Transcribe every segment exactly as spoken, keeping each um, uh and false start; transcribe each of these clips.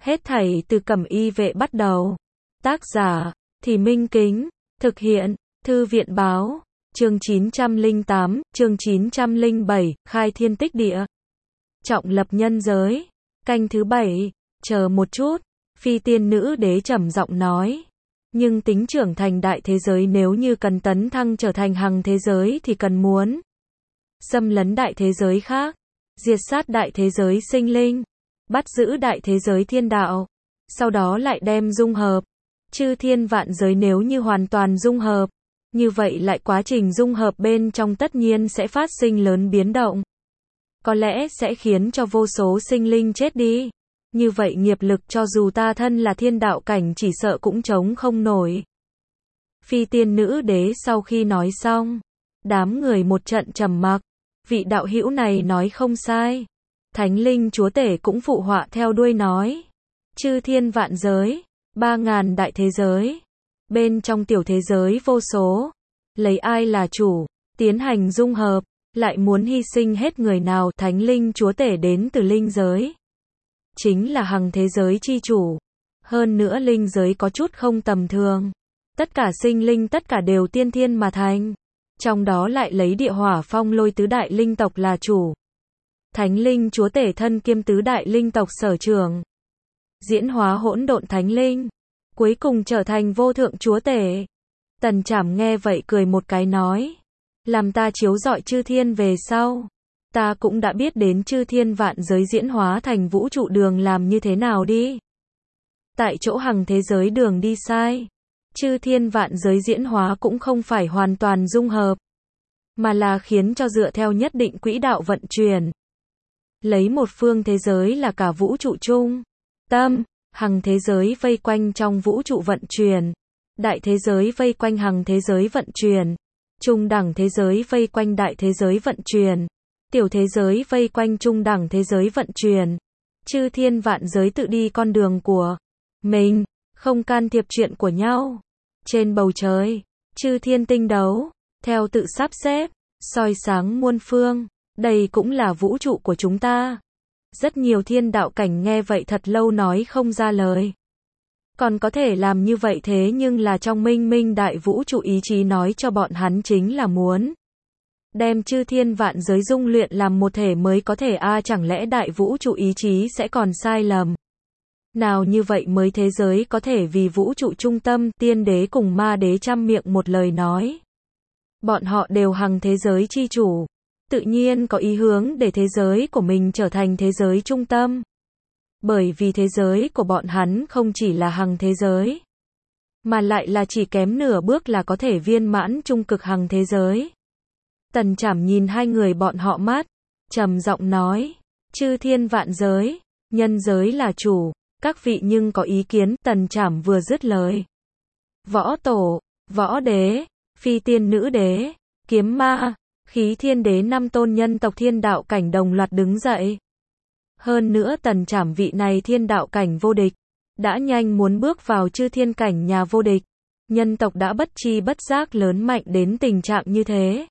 Hết thảy từ Cẩm Y Vệ bắt đầu. Tác giả, Thì Minh Kính. Thực hiện, Thư viện Báo. Chương chín trăm lẻ tám, chương chín trăm lẻ bảy, khai thiên tích địa. Trọng lập nhân giới. Canh thứ bảy, chờ một chút. Phi tiên nữ đế trầm giọng nói. Nhưng tính trưởng thành đại thế giới nếu như cần tấn thăng trở thành hằng thế giới thì cần muốn xâm lấn đại thế giới khác, diệt sát đại thế giới sinh linh, bắt giữ đại thế giới thiên đạo, sau đó lại đem dung hợp chư thiên vạn giới. Nếu như hoàn toàn dung hợp, như vậy lại quá trình dung hợp bên trong tất nhiên sẽ phát sinh lớn biến động, có lẽ sẽ khiến cho vô số sinh linh chết đi. Như vậy nghiệp lực cho dù ta thân là thiên đạo cảnh chỉ sợ cũng chống không nổi. Phi tiên nữ đế sau khi nói xong, đám người một trận trầm mặc. Vị đạo hữu này nói không sai. Thánh linh chúa tể cũng phụ họa theo đuôi nói. Chư thiên vạn giới, ba ngàn đại thế giới, bên trong tiểu thế giới vô số, lấy ai là chủ, tiến hành dung hợp, lại muốn hy sinh hết người nào. Thánh linh chúa tể đến từ linh giới, chính là hằng thế giới chi chủ. Hơn nữa linh giới có chút không tầm thường. Tất cả sinh linh tất cả đều tiên thiên mà thành. Trong đó lại lấy địa hỏa phong lôi tứ đại linh tộc là chủ. Thánh linh chúa tể thân kiêm tứ đại linh tộc sở trường. Diễn hóa hỗn độn thánh linh. Cuối cùng trở thành vô thượng chúa tể. Tần Trảm nghe vậy cười một cái nói. Làm ta chiếu rọi chư thiên về sau. Ta cũng đã biết đến chư thiên vạn giới diễn hóa thành vũ trụ đường làm như thế nào đi. Tại chỗ hằng thế giới đường đi sai. Chư thiên vạn giới diễn hóa cũng không phải hoàn toàn dung hợp, mà là khiến cho dựa theo nhất định quỹ đạo vận chuyển. Lấy một phương thế giới là cả vũ trụ chung tâm, hằng thế giới vây quanh trong vũ trụ vận chuyển. Đại thế giới vây quanh hằng thế giới vận chuyển. Trung đẳng thế giới vây quanh đại thế giới vận chuyển. Tiểu thế giới vây quanh trung đẳng thế giới vận chuyển. Chư thiên vạn giới tự đi con đường của mình, không can thiệp chuyện của nhau. Trên bầu trời, chư thiên tinh đấu, theo tự sắp xếp, soi sáng muôn phương. Đây cũng là vũ trụ của chúng ta. Rất nhiều thiên đạo cảnh nghe vậy thật lâu nói không ra lời. Còn có thể làm như vậy thế nhưng là trong minh minh đại vũ trụ ý chí nói cho bọn hắn chính là muốn đem chư thiên vạn giới dung luyện làm một thể mới có thể a à, chẳng lẽ đại vũ trụ ý chí sẽ còn sai lầm? Nào như vậy mới thế giới có thể vì vũ trụ trung tâm. Tiên đế cùng ma đế trăm miệng một lời nói. Bọn họ đều hằng thế giới chi chủ. Tự nhiên có ý hướng để thế giới của mình trở thành thế giới trung tâm. Bởi vì thế giới của bọn hắn không chỉ là hằng thế giới, mà lại là chỉ kém nửa bước là có thể viên mãn trung cực hằng thế giới. Tần Trảm nhìn hai người bọn họ mắt, trầm giọng nói. Chư thiên vạn giới, nhân giới là chủ. Các vị nhưng có ý kiến. Tần Trảm vừa dứt lời, võ tổ, võ đế, phi tiên nữ đế, kiếm ma, khí thiên đế năm tôn nhân tộc thiên đạo cảnh đồng loạt đứng dậy. Hơn nữa Tần Trảm vị này thiên đạo cảnh vô địch, đã nhanh muốn bước vào chư thiên cảnh nhà vô địch. Nhân tộc đã bất chi bất giác lớn mạnh đến tình trạng như thế.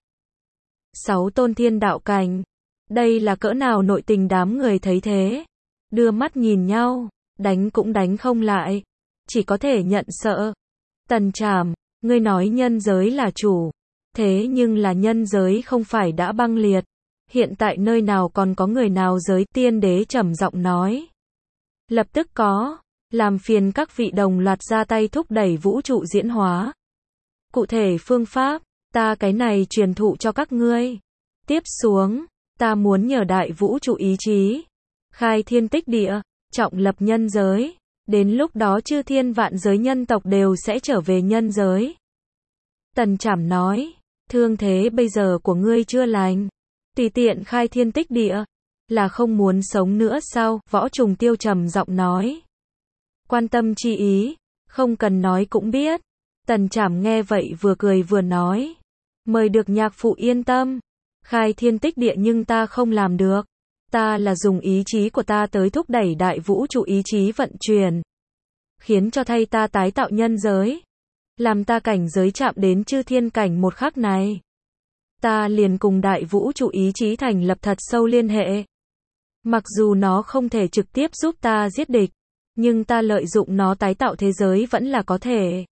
Sáu tôn thiên đạo cảnh. Đây là cỡ nào nội tình. Đám người thấy thế, đưa mắt nhìn nhau. Đánh cũng đánh không lại, chỉ có thể nhận sợ. Tần Trảm, ngươi nói nhân giới là chủ, thế nhưng là nhân giới không phải đã băng liệt, hiện tại nơi nào còn có người nào giới? Tiên đế trầm giọng nói. Lập tức có, làm phiền các vị đồng loạt ra tay thúc đẩy vũ trụ diễn hóa. Cụ thể phương pháp, ta cái này truyền thụ cho các ngươi. Tiếp xuống, ta muốn nhờ đại vũ trụ ý chí, khai thiên tích địa, trọng lập nhân giới. Đến lúc đó chư thiên vạn giới nhân tộc đều sẽ trở về nhân giới. Tần Trảm nói, thương thế bây giờ của ngươi chưa lành, tùy tiện khai thiên tích địa, là không muốn sống nữa sao? Võ Trùng Tiêu trầm giọng nói. Quan tâm chi ý, không cần nói cũng biết. Tần Trảm nghe vậy vừa cười vừa nói. Mời được nhạc phụ yên tâm, khai thiên tích địa nhưng ta không làm được. Ta là dùng ý chí của ta tới thúc đẩy đại vũ trụ ý chí vận chuyển, khiến cho thay ta tái tạo nhân giới, làm ta cảnh giới chạm đến chư thiên cảnh một khắc này, ta liền cùng đại vũ trụ ý chí thành lập thật sâu liên hệ. Mặc dù nó không thể trực tiếp giúp ta giết địch, Nhưng ta lợi dụng nó tái tạo thế giới vẫn là có thể.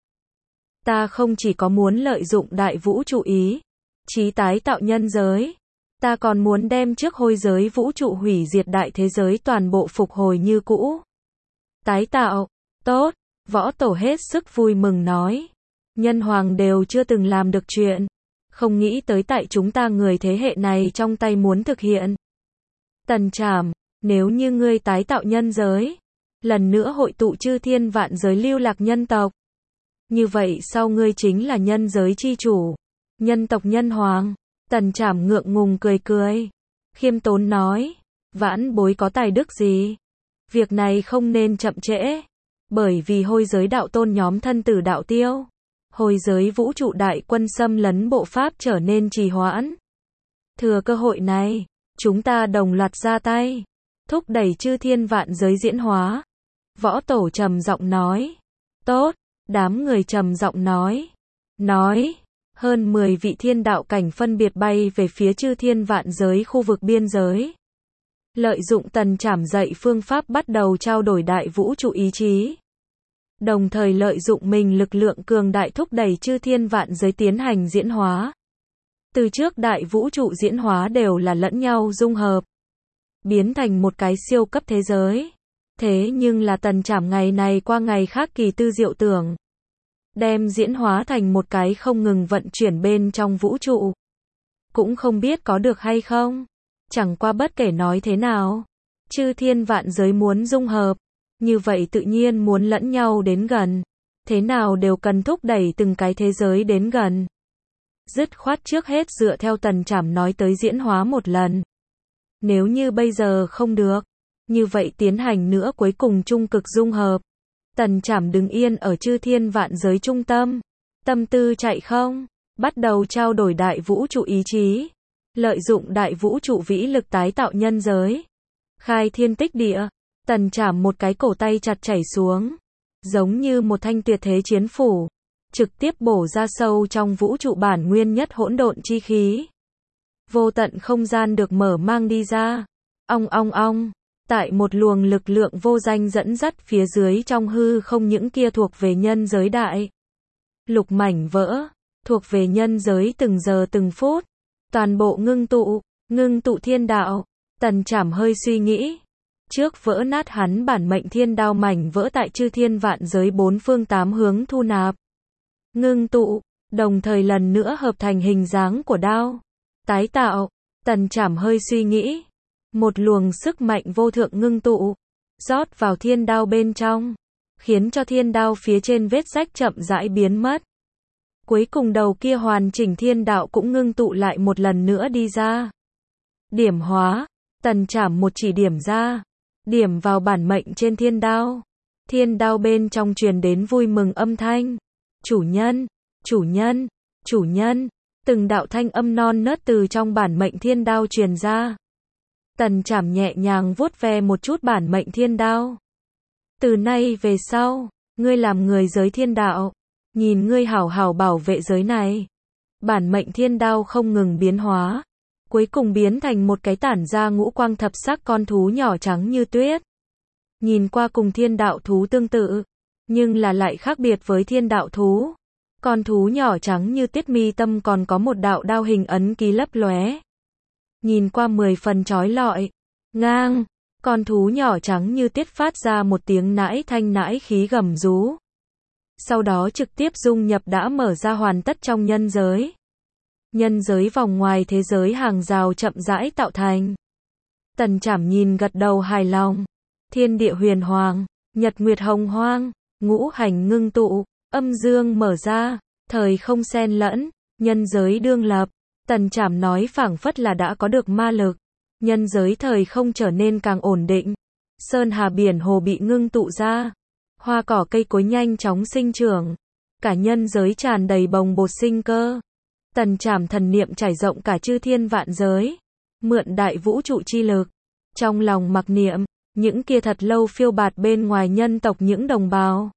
Ta không chỉ có muốn lợi dụng đại vũ trụ ý chí tái tạo nhân giới, ta còn muốn đem trước hôi giới vũ trụ hủy diệt đại thế giới toàn bộ phục hồi như cũ. Tái tạo, tốt, Võ Tổ hết sức vui mừng nói. Nhân hoàng đều chưa từng làm được chuyện, không nghĩ tới tại chúng ta người thế hệ này trong tay muốn thực hiện. Tần Trảm, nếu như ngươi tái tạo nhân giới, lần nữa hội tụ chư thiên vạn giới lưu lạc nhân tộc, như vậy sau ngươi chính là nhân giới chi chủ, nhân tộc nhân hoàng. Tần Trảm ngượng ngùng cười cười, khiêm tốn nói, vãn bối có tài đức gì? Việc này không nên chậm trễ, bởi vì hôi giới đạo tôn nhóm thân tử đạo tiêu, hôi giới vũ trụ đại quân xâm lấn bộ pháp trở nên trì hoãn. Thừa cơ hội này, chúng ta đồng loạt ra tay, thúc đẩy chư thiên vạn giới diễn hóa. Võ Tổ trầm giọng nói. Tốt, đám người trầm giọng nói. Nói, hơn mười vị thiên đạo cảnh phân biệt bay về phía chư thiên vạn giới khu vực biên giới. Lợi dụng Tần Trảm dạy phương pháp bắt đầu trao đổi đại vũ trụ ý chí. Đồng thời lợi dụng mình lực lượng cường đại thúc đẩy chư thiên vạn giới tiến hành diễn hóa. Từ trước đại vũ trụ diễn hóa đều là lẫn nhau dung hợp, biến thành một cái siêu cấp thế giới. Thế nhưng là Tần Trảm ngày này qua ngày khác kỳ tư diệu tưởng, đem diễn hóa thành một cái không ngừng vận chuyển bên trong vũ trụ. Cũng không biết có được hay không. Chẳng qua bất kể nói thế nào, chư thiên vạn giới muốn dung hợp, như vậy tự nhiên muốn lẫn nhau đến gần. Thế nào đều cần thúc đẩy từng cái thế giới đến gần. Dứt khoát trước hết dựa theo Tần Trảm nói tới diễn hóa một lần. Nếu như bây giờ không được, như vậy tiến hành nữa cuối cùng trung cực dung hợp. Tần Trảm đứng yên ở chư thiên vạn giới trung tâm, tâm tư chạy không, bắt đầu trao đổi đại vũ trụ ý chí, lợi dụng đại vũ trụ vĩ lực tái tạo nhân giới, khai thiên tích địa. Tần Trảm một cái cổ tay chặt chảy xuống, giống như một thanh tuyệt thế chiến phủ, trực tiếp bổ ra sâu trong vũ trụ bản nguyên nhất hỗn độn chi khí. Vô tận không gian được mở mang đi ra. Ong ong ong, tại một luồng lực lượng vô danh dẫn dắt phía dưới trong hư không những kia thuộc về nhân giới đại lục mảnh vỡ, thuộc về nhân giới từng giờ từng phút, toàn bộ ngưng tụ, ngưng tụ thiên đạo. Tần Trảm hơi suy nghĩ, trước vỡ nát hắn bản mệnh thiên đao mảnh vỡ tại chư thiên vạn giới bốn phương tám hướng thu nạp, ngưng tụ, đồng thời lần nữa hợp thành hình dáng của đao, tái tạo. Tần Trảm hơi suy nghĩ, một luồng sức mạnh vô thượng ngưng tụ, rót vào thiên đao bên trong, khiến cho thiên đao phía trên vết rách chậm rãi biến mất. Cuối cùng đầu kia hoàn chỉnh thiên đạo cũng ngưng tụ lại một lần nữa đi ra. Điểm hóa, Tần Trảm một chỉ điểm ra, điểm vào bản mệnh trên thiên đao. Thiên đao bên trong truyền đến vui mừng âm thanh. Chủ nhân, chủ nhân, chủ nhân, từng đạo thanh âm non nớt từ trong bản mệnh thiên đao truyền ra. Tần Trảm nhẹ nhàng vuốt ve một chút bản mệnh thiên đao. Từ nay về sau, ngươi làm người giới thiên đạo, nhìn ngươi hảo hảo bảo vệ giới này. Bản mệnh thiên đao không ngừng biến hóa, cuối cùng biến thành một cái tản ra ngũ quang thập sắc con thú nhỏ trắng như tuyết. Nhìn qua cùng thiên đạo thú tương tự, nhưng là lại khác biệt với thiên đạo thú. Con thú nhỏ trắng như tuyết mi tâm còn có một đạo đao hình ấn ký lấp lóe. Nhìn qua mười phần chói lọi. Ngang, con thú nhỏ trắng như tuyết phát ra một tiếng nãi thanh nãi khí gầm rú. Sau đó trực tiếp dung nhập đã mở ra hoàn tất trong nhân giới. Nhân giới vòng ngoài thế giới hàng rào chậm rãi tạo thành. Tần Trảm nhìn gật đầu hài lòng. Thiên địa huyền hoàng, nhật nguyệt hồng hoang, ngũ hành ngưng tụ, âm dương mở ra, thời không xen lẫn, nhân giới đương lập. Tần Trảm nói phảng phất là đã có được ma lực. Nhân giới thời không trở nên càng ổn định. Sơn hà biển hồ bị ngưng tụ ra. Hoa cỏ cây cối nhanh chóng sinh trưởng. Cả nhân giới tràn đầy bồng bột sinh cơ. Tần Trảm thần niệm trải rộng cả chư thiên vạn giới. Mượn đại vũ trụ chi lực. Trong lòng mặc niệm, những kia thật lâu phiêu bạt bên ngoài nhân tộc những đồng bào.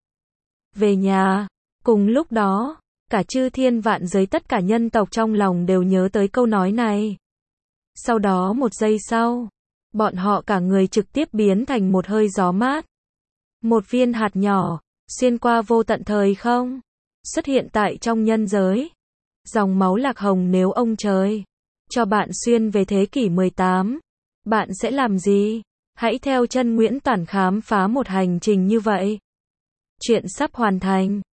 Về nhà, cùng lúc đó, cả chư thiên vạn giới tất cả nhân tộc trong lòng đều nhớ tới câu nói này. Sau đó một giây sau, bọn họ cả người trực tiếp biến thành một hơi gió mát. Một viên hạt nhỏ, xuyên qua vô tận thời không, xuất hiện tại trong nhân giới. Dòng máu lạc hồng nếu ông trời cho bạn xuyên về thế kỷ mười tám, bạn sẽ làm gì? Hãy theo chân Nguyễn Toản khám phá một hành trình như vậy. Chuyện sắp hoàn thành.